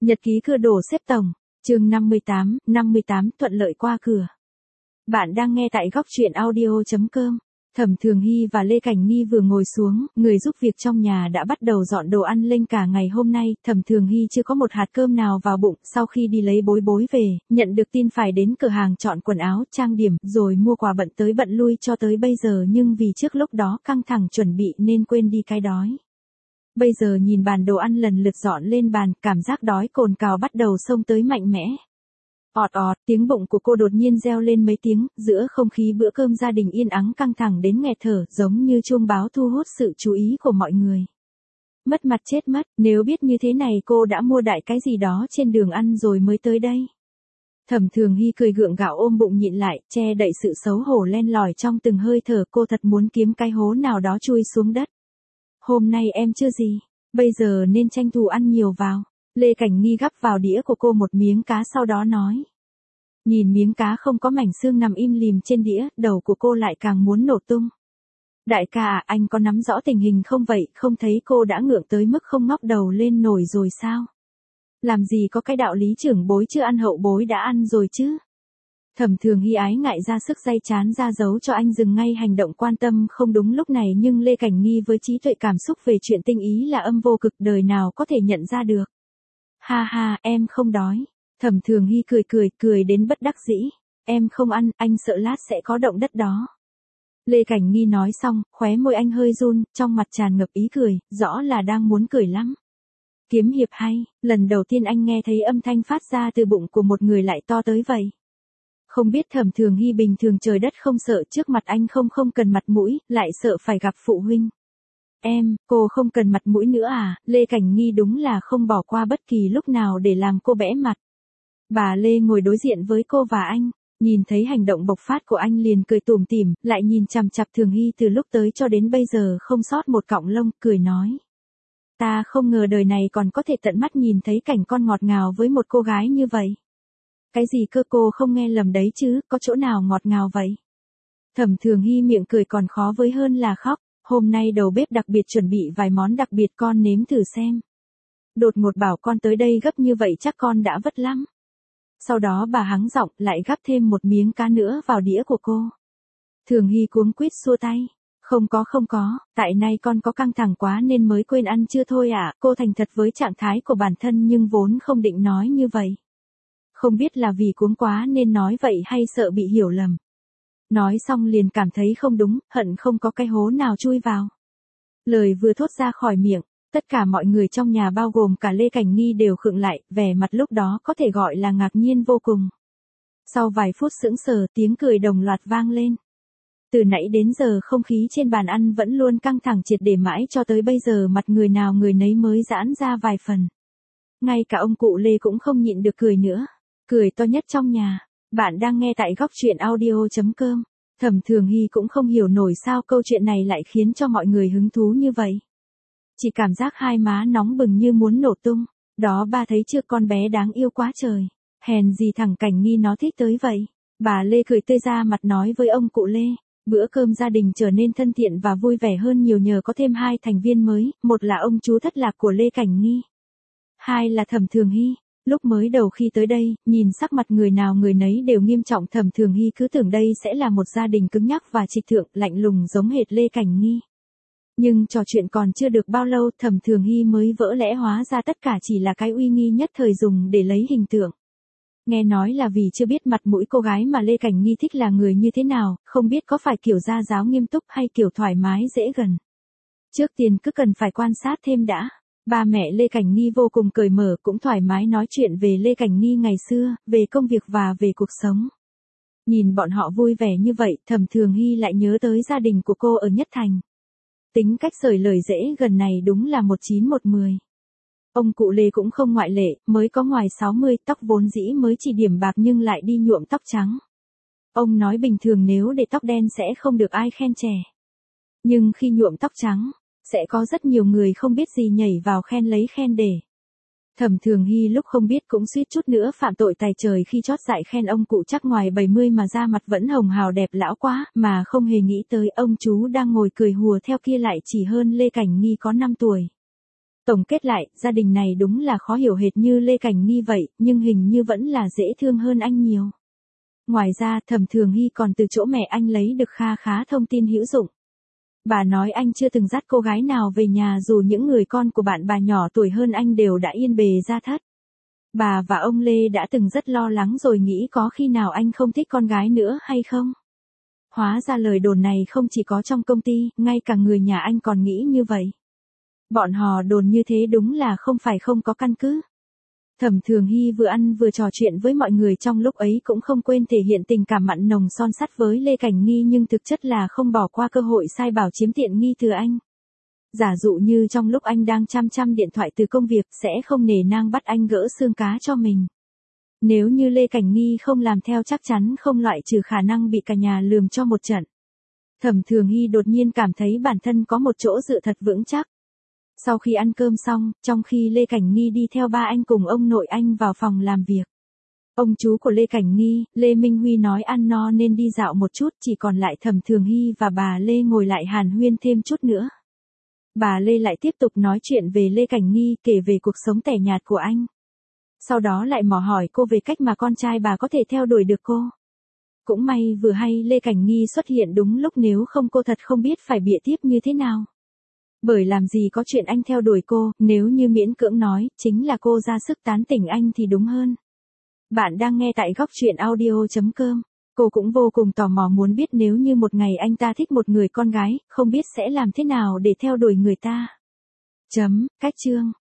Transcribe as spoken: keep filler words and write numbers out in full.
Nhật ký cưa đồ xếp tổng, chương năm mươi tám, năm mươi tám thuận lợi qua cửa. Bạn đang nghe tại góc truyện audio chấm com. Thẩm Thường Hy và Lê Cảnh Nghi vừa ngồi xuống, người giúp việc trong nhà đã bắt đầu dọn đồ ăn lên cả ngày hôm nay. Thẩm Thường Hy chưa có một hạt cơm nào vào bụng, sau khi đi lấy bối bối về, nhận được tin phải đến cửa hàng chọn quần áo, trang điểm, rồi mua quà bận tới bận lui cho tới bây giờ, nhưng vì trước lúc đó căng thẳng chuẩn bị nên quên đi cái đói. Bây giờ nhìn bàn đồ ăn lần lượt dọn lên bàn, cảm giác đói cồn cào bắt đầu xông tới mạnh mẽ. Ọt ọt, tiếng bụng của cô đột nhiên reo lên mấy tiếng, giữa không khí bữa cơm gia đình yên ắng căng thẳng đến nghẹt thở, giống như chuông báo thu hút sự chú ý của mọi người. Mất mặt chết mất, nếu biết như thế này cô đã mua đại cái gì đó trên đường ăn rồi mới tới đây. Thẩm Thường Hy cười gượng gạo ôm bụng nhịn lại, che đậy sự xấu hổ len lỏi trong từng hơi thở, cô thật muốn kiếm cái hố nào đó chui xuống đất. Hôm nay em chưa gì, bây giờ nên tranh thủ ăn nhiều vào. Lê Cảnh Nghi gắp vào đĩa của cô một miếng cá sau đó nói. Nhìn miếng cá không có mảnh xương nằm im lìm trên đĩa, đầu của cô lại càng muốn nổ tung. Đại ca à, anh có nắm rõ tình hình không vậy, không thấy cô đã ngượng tới mức không ngóc đầu lên nổi rồi sao? Làm gì có cái đạo lý trưởng bối chưa ăn hậu bối đã ăn rồi chứ? Thẩm Thường Hy ái ngại ra sức day chán ra dấu cho anh dừng ngay hành động quan tâm không đúng lúc này, nhưng Lê Cảnh Nghi với trí tuệ cảm xúc về chuyện tinh ý là âm vô cực, đời nào có thể nhận ra được. Ha ha, em không đói. Thẩm Thường Hy cười cười, cười đến bất đắc dĩ. Em không ăn, anh sợ lát sẽ có động đất đó. Lê Cảnh Nghi nói xong, khóe môi anh hơi run, trong mặt tràn ngập ý cười, rõ là đang muốn cười lắm. Kiếm hiệp hay, lần đầu tiên anh nghe thấy âm thanh phát ra từ bụng của một người lại to tới vậy. Không biết Thẩm Thường Hy bình thường trời đất không sợ, trước mặt anh không không cần mặt mũi, lại sợ phải gặp phụ huynh. Em, cô không cần mặt mũi nữa à? Lê Cảnh Nghi đúng là không bỏ qua bất kỳ lúc nào để làm cô bẽ mặt. Bà Lê ngồi đối diện với cô và anh, nhìn thấy hành động bộc phát của anh liền cười tủm tỉm, lại nhìn chằm chằm Thường Hy từ lúc tới cho đến bây giờ không sót một cọng lông, cười nói. Ta không ngờ đời này còn có thể tận mắt nhìn thấy cảnh con ngọt ngào với một cô gái như vậy. Cái gì cơ, cô không nghe lầm đấy chứ, có chỗ nào ngọt ngào vậy? Thẩm Thường Hy miệng cười còn khó với hơn là khóc. Hôm nay đầu bếp đặc biệt chuẩn bị vài món đặc biệt, con nếm thử xem. Đột ngột bảo con tới đây gấp như vậy chắc con đã vất lắm. Sau đó bà hắng giọng lại gắp thêm một miếng cá nữa vào đĩa của cô. Thường Hy cuống quýt xua tay. Không có không có, tại nay con có căng thẳng quá nên mới quên ăn chưa thôi ạ. À. Cô thành thật với trạng thái của bản thân nhưng vốn không định nói như vậy. Không biết là vì cuống quá nên nói vậy hay sợ bị hiểu lầm. Nói xong liền cảm thấy không đúng, hận không có cái hố nào chui vào. Lời vừa thốt ra khỏi miệng, tất cả mọi người trong nhà bao gồm cả Lê Cảnh Nghi đều khựng lại, vẻ mặt lúc đó có thể gọi là ngạc nhiên vô cùng. Sau vài phút sững sờ, tiếng cười đồng loạt vang lên. Từ nãy đến giờ không khí trên bàn ăn vẫn luôn căng thẳng triệt để mãi cho tới bây giờ mặt người nào người nấy mới giãn ra vài phần. Ngay cả ông cụ Lê cũng không nhịn được cười nữa, cười to nhất trong nhà. Bạn đang nghe tại góc truyện audio chấm com. Thẩm Thường Hy cũng không hiểu nổi sao câu chuyện này lại khiến cho mọi người hứng thú như vậy. Chỉ cảm giác hai má nóng bừng như muốn nổ tung. Đó ba thấy chưa, con bé đáng yêu quá trời. Hèn gì thằng Cảnh Nghi nó thích tới vậy. Bà Lê cười tươi ra mặt nói với ông cụ Lê. Bữa cơm gia đình trở nên thân thiện và vui vẻ hơn nhiều nhờ có thêm hai thành viên mới. Một là ông chú thất lạc của Lê Cảnh Nghi. Hai là Thẩm Thường Hy. Lúc mới đầu khi tới đây, nhìn sắc mặt người nào người nấy đều nghiêm trọng, Thẩm Thường Hy cứ tưởng đây sẽ là một gia đình cứng nhắc và trịch thượng, lạnh lùng giống hệt Lê Cảnh Nghi. Nhưng trò chuyện còn chưa được bao lâu, Thẩm Thường Hy mới vỡ lẽ hóa ra tất cả chỉ là cái uy nghi nhất thời dùng để lấy hình tượng. Nghe nói là vì chưa biết mặt mũi cô gái mà Lê Cảnh Nghi thích là người như thế nào, không biết có phải kiểu gia giáo nghiêm túc hay kiểu thoải mái dễ gần. Trước tiên cứ cần phải quan sát thêm đã. Ba mẹ Lê Cảnh Nghi vô cùng cởi mở, cũng thoải mái nói chuyện về Lê Cảnh Nghi ngày xưa, về công việc và về cuộc sống. Nhìn bọn họ vui vẻ như vậy, Thẩm Thường Hy lại nhớ tới gia đình của cô ở Nhất Thành. Tính cách sởi lời dễ gần này đúng là một chín một mười. Ông cụ Lê cũng không ngoại lệ, mới có ngoài sáu mươi, tóc vốn dĩ mới chỉ điểm bạc nhưng lại đi nhuộm tóc trắng. Ông nói bình thường nếu để tóc đen sẽ không được ai khen trẻ. Nhưng khi nhuộm tóc trắng, sẽ có rất nhiều người không biết gì nhảy vào khen lấy khen để. Thẩm Thường Hy lúc không biết cũng suýt chút nữa phạm tội tày trời khi chót dại khen ông cụ chắc ngoài bảy mươi mà da mặt vẫn hồng hào đẹp lão quá, mà không hề nghĩ tới ông chú đang ngồi cười hùa theo kia lại chỉ hơn Lê Cảnh Nghi có năm tuổi. Tổng kết lại, gia đình này đúng là khó hiểu hệt như Lê Cảnh Nghi vậy, nhưng hình như vẫn là dễ thương hơn anh nhiều. Ngoài ra, Thẩm Thường Hy còn từ chỗ mẹ anh lấy được kha khá thông tin hữu dụng. Bà nói anh chưa từng dắt cô gái nào về nhà dù những người con của bạn bà nhỏ tuổi hơn anh đều đã yên bề gia thất. Bà và ông Lê đã từng rất lo lắng rồi nghĩ có khi nào anh không thích con gái nữa hay không. Hóa ra lời đồn này không chỉ có trong công ty, ngay cả người nhà anh còn nghĩ như vậy. Bọn họ đồn như thế đúng là không phải không có căn cứ. Thẩm Thường Hy vừa ăn vừa trò chuyện với mọi người trong lúc ấy cũng không quên thể hiện tình cảm mặn nồng son sắt với Lê Cảnh Nghi nhưng thực chất là không bỏ qua cơ hội sai bảo chiếm tiện nghi từ anh. Giả dụ như trong lúc anh đang chăm chăm điện thoại từ công việc sẽ không nể nang bắt anh gỡ xương cá cho mình. Nếu như Lê Cảnh Nghi không làm theo chắc chắn không loại trừ khả năng bị cả nhà lườm cho một trận. Thẩm Thường Hy đột nhiên cảm thấy bản thân có một chỗ dựa thật vững chắc. Sau khi ăn cơm xong, trong khi Lê Cảnh Nghi đi theo ba anh cùng ông nội anh vào phòng làm việc. Ông chú của Lê Cảnh Nghi, Lê Minh Huy nói ăn no nên đi dạo một chút, chỉ còn lại Thẩm Thường Hy và bà Lê ngồi lại hàn huyên thêm chút nữa. Bà Lê lại tiếp tục nói chuyện về Lê Cảnh Nghi, kể về cuộc sống tẻ nhạt của anh. Sau đó lại mò hỏi cô về cách mà con trai bà có thể theo đuổi được cô. Cũng may vừa hay Lê Cảnh Nghi xuất hiện đúng lúc, nếu không cô thật không biết phải bịa tiếp như thế nào. Bởi làm gì có chuyện anh theo đuổi cô, nếu như miễn cưỡng nói, chính là cô ra sức tán tỉnh anh thì đúng hơn. Bạn đang nghe tại góc truyện audio chấm com. Cô cũng vô cùng tò mò muốn biết nếu như một ngày anh ta thích một người con gái, không biết sẽ làm thế nào để theo đuổi người ta. Chấm, cách chương.